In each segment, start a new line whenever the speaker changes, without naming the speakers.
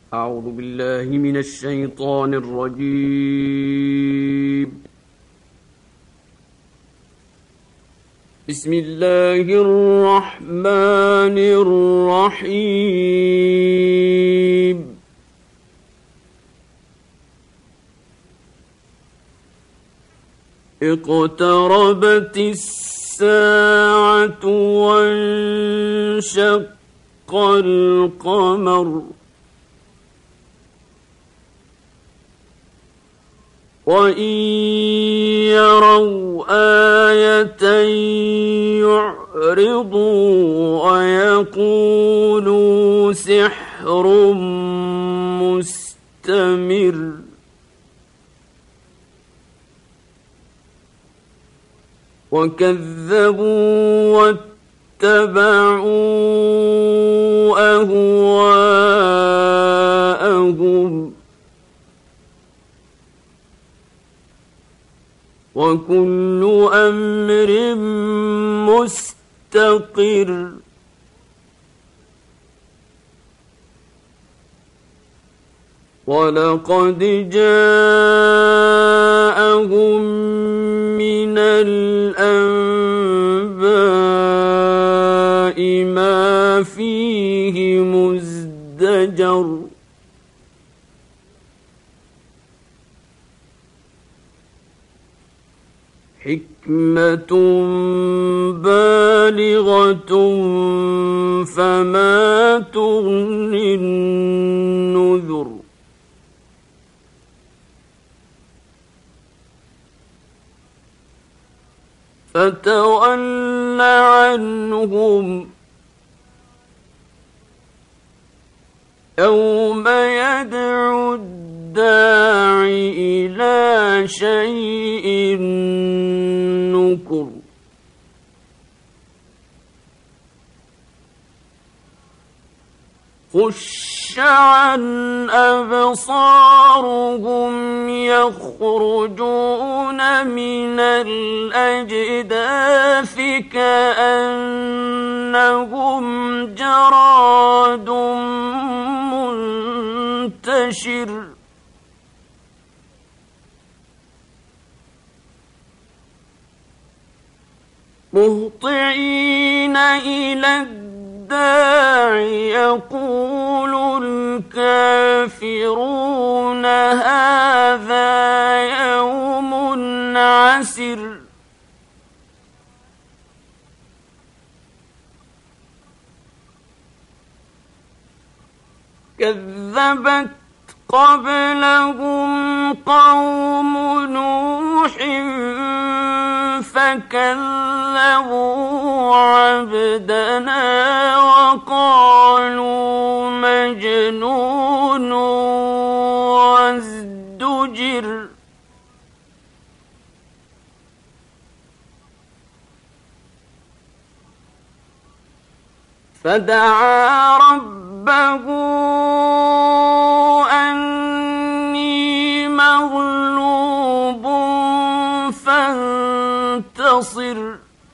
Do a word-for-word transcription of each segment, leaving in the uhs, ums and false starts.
أعوذ بالله من الشيطان الرجيم. بسم الله الرحمن الرحيم. اقتربت الساعة وانشق القمر وإن يروا آية يعرضوا ويقولوا سحر مستمر وكذبوا واتبعوا أهواءهم وكل أمر مستقر ولقد جاءهم من الأنباء ما فيه مزدجر حكمة بالغة فما تغني النذر فتول عنهم يوم يدعو الداع إلى شيء نكر خش عن أبصارهم يخرجون من الأجداث كأنهم جراد منتشر مهطعين إلى الداع يقول الكافرون هذا يوم عسر كذبت قبلهم قوم نوح فكذبوا عبدنا وقالوا مجنون وازدجر فدعا ربه أني مغلوب فانتصر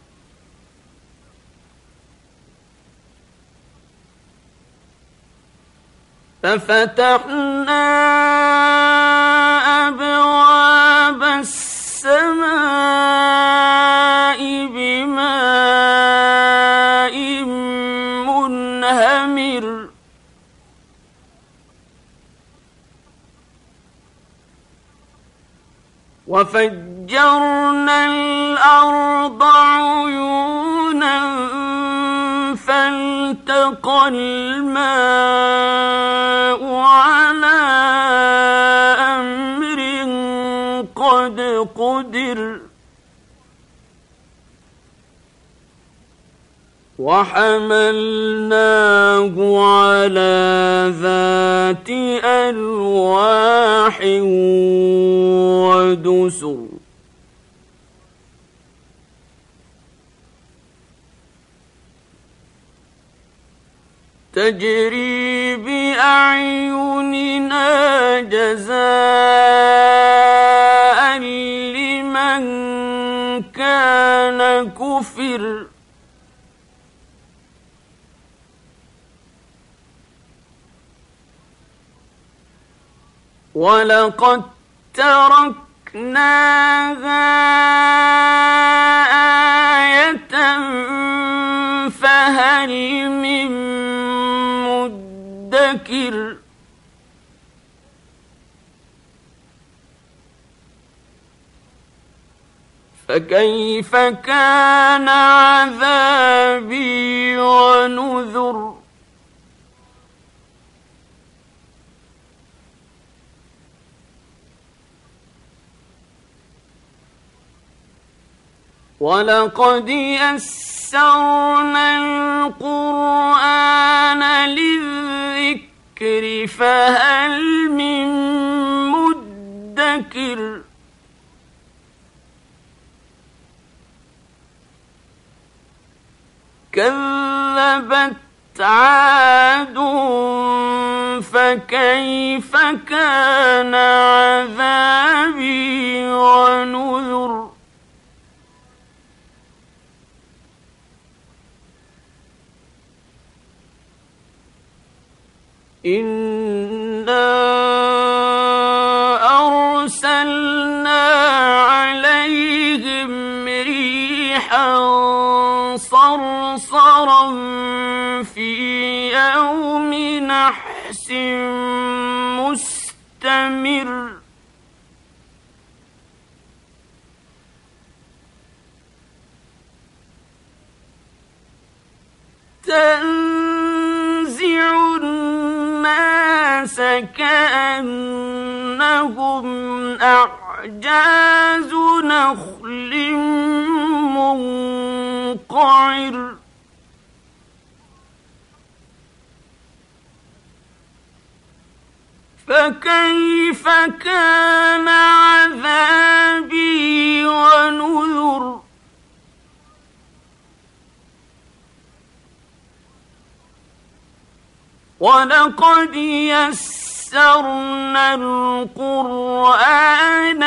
ففتحنا أبواب السماء بماء منهمر وفجرنا الأرض عيونا فالتقى الماء على أمر قد قدر وحملناه على ذات ألواح ودسر تجري بأعيننا جزاء لمن كان كفر ولقد تركناها آية فهل من مدكر فكيف كان عذابي ونذر ولقد يسرنا القرآن للذكر فهل من مدكر كذبت عاد فكيف كان عذابي ونذر إنا أرسلنا عليهم ريحا صرصرا في يوم نحس مستمر تنزع الناس كأنهم أعجاز نخل منقعر فكيف كان عذابي ونذر ولقد يسرنا القرآن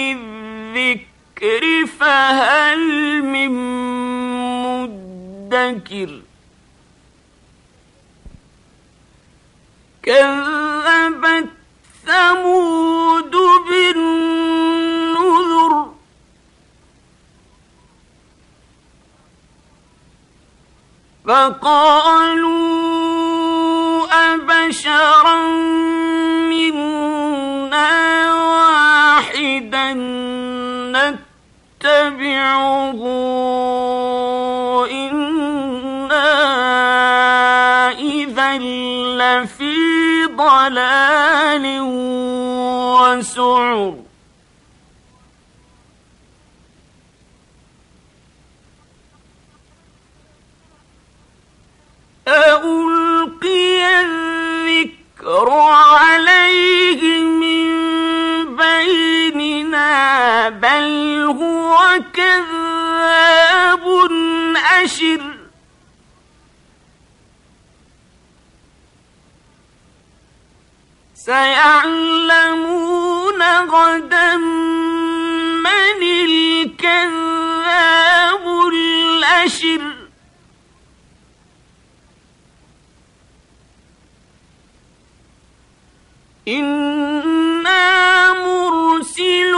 للذكر فهل من مدكر كذبت ثمود بالنذر فقالوا أبشرا منا واحدا نتبعه إنا إذا لفي ضلال وسعر ألقي الذكر عليه من بيننا بل هو كذاب أشر سيعلمون غدا من الكذاب الأشر إنا مرسل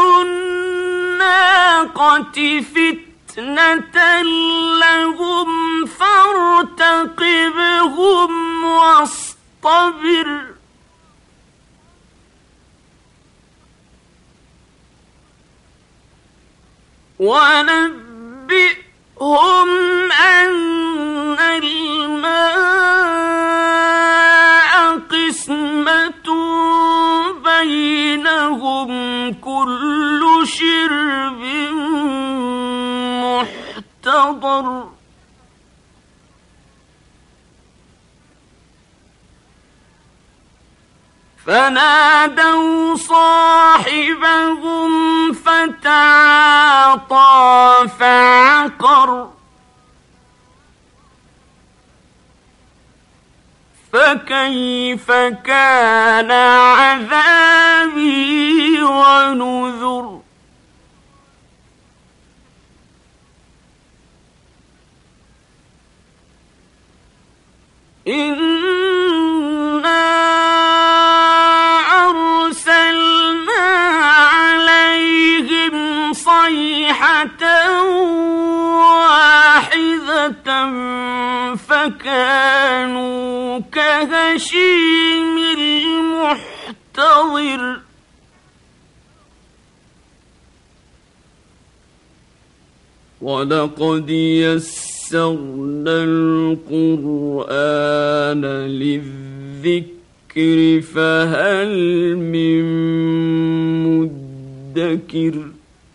الناقة فتنة لهم فارتقبهم واصطبر ونبئهم أن الماء قسمة بينهم كل شرب محتضر فنادوا صاحبهم فتعاطى فعقر فكيف كان عذابي ونذر إنا أرسلنا فكانوا كهشيم المحتضر ولقد يسرنا القرآن للذكر فهل من مدكر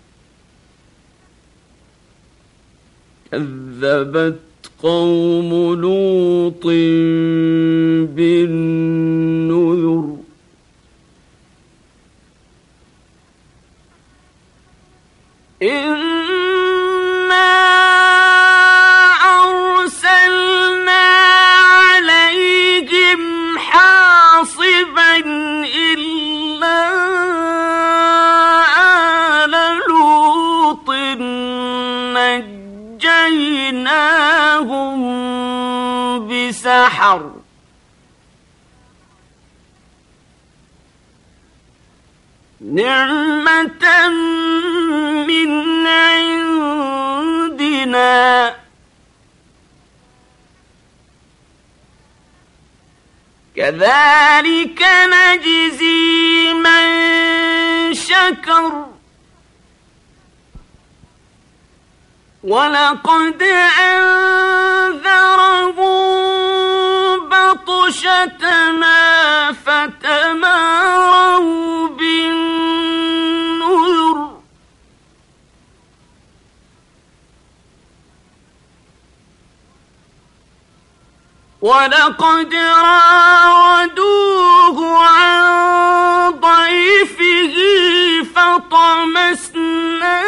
كذبت قوم لوط بالنذر إنا أرسلنا عليهم حاصبا إلا آل لوط نجيناهم بسحر نعمة من عندنا كذلك نجزي من شكر ولقد أنذرهم بطشتنا فتماروا بالنذر ولقد راودوه عن ضيفه فطمسنا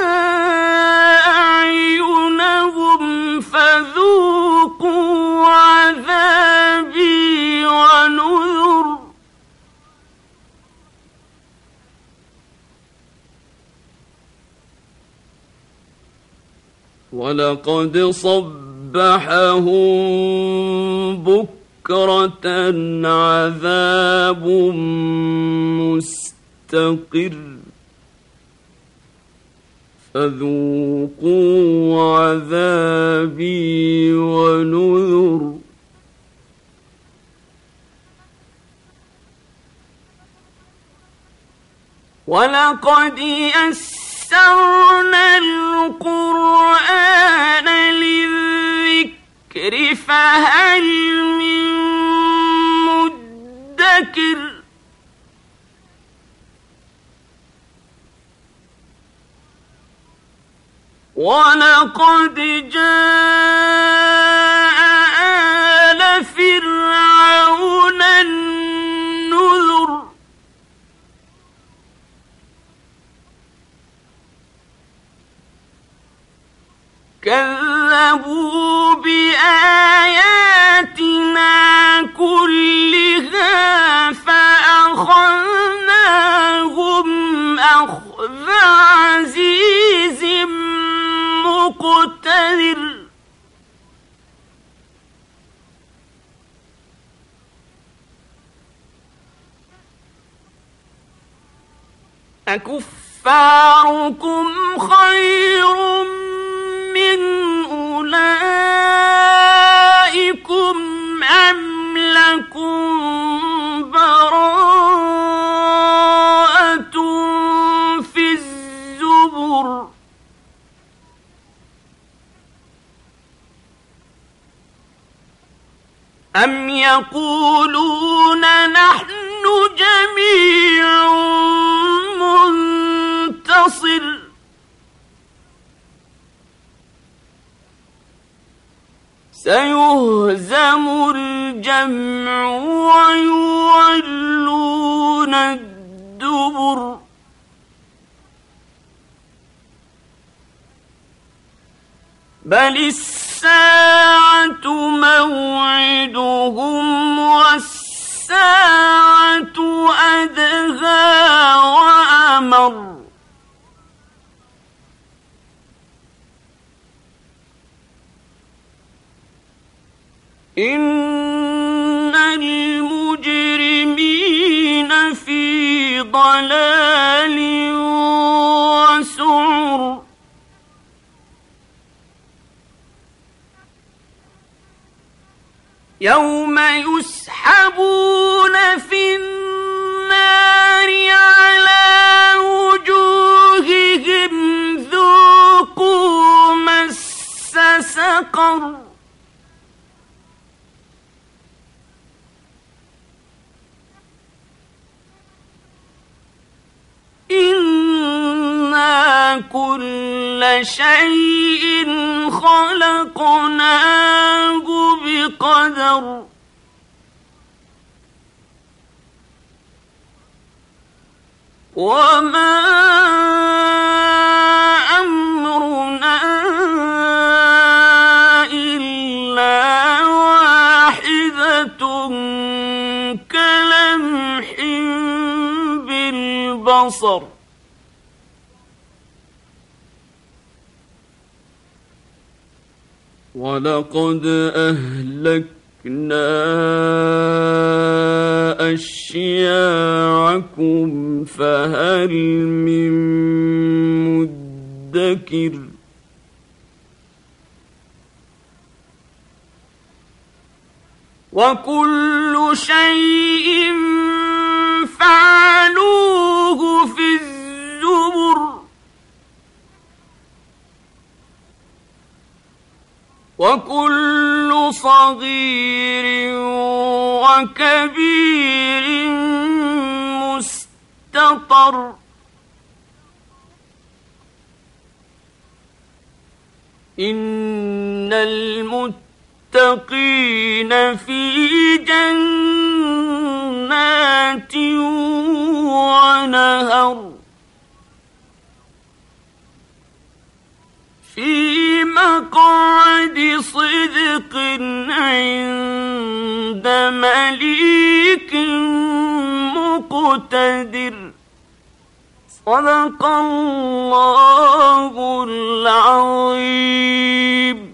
أعينهم فذوقوا عذابي ونذر ولقد صبحهم بكرة عذاب مستقر فذوقوا عذابي ونذر ولقد يسرنا القرآن للذكر فهل من مدكر ولقد جاء آل فرعون النذر كذبوا بآياتنا كلها فأخذناهم أخذ عزيز مقتدر أكفاركم خير من أولئكم أم لكم براءة في الزبر أم يقولون نحن جميع منتصر سيهزم الجمع ويولون الدبر بل الساعة موعدهم والساعة أدهى وأمر إن المجرمين في ضلال وسعر يوم يسحبون في النار على وجوههم ذوقوا مس سقر إنا كل شيء خلقناه بقدر وما أمرنا إلا واحدة كلمح بالبصر ولقد أهلكنا أشياعكم فهل من مدكر وكل شيء فعلوه في الزبر وكل صغير وكبير مستطر إن المتقين في جنات ونهر في مقعد صدق عند مليك مقتدر صدق الله العظيم.